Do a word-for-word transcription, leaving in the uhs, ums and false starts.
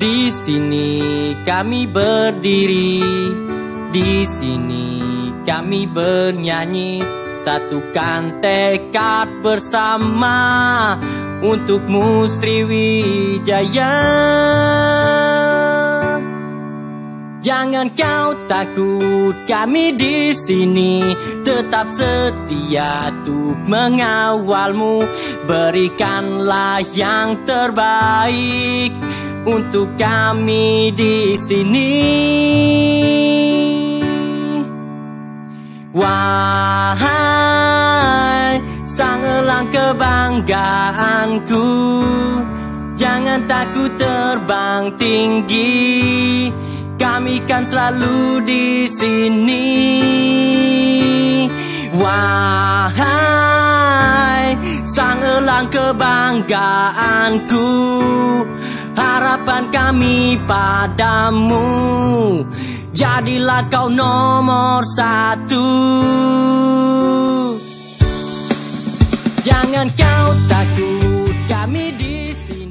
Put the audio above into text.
Di sini kami berdiri, di sini kami bernyanyi, satukan tekad bersama untukmu Sriwijaya. Jangan kau takut, kami di sini tetap setia untuk mengawalmu. Berikanlah yang terbaik untuk kami di sini. Wahai sang elang kebanggaanku, jangan takut terbang tinggi, kami kan selalu di sini. Wahai sang elang kebanggaanku, harapan kami padamu, jadilah kau nomor satu. Jangan kau takut, kami di sini.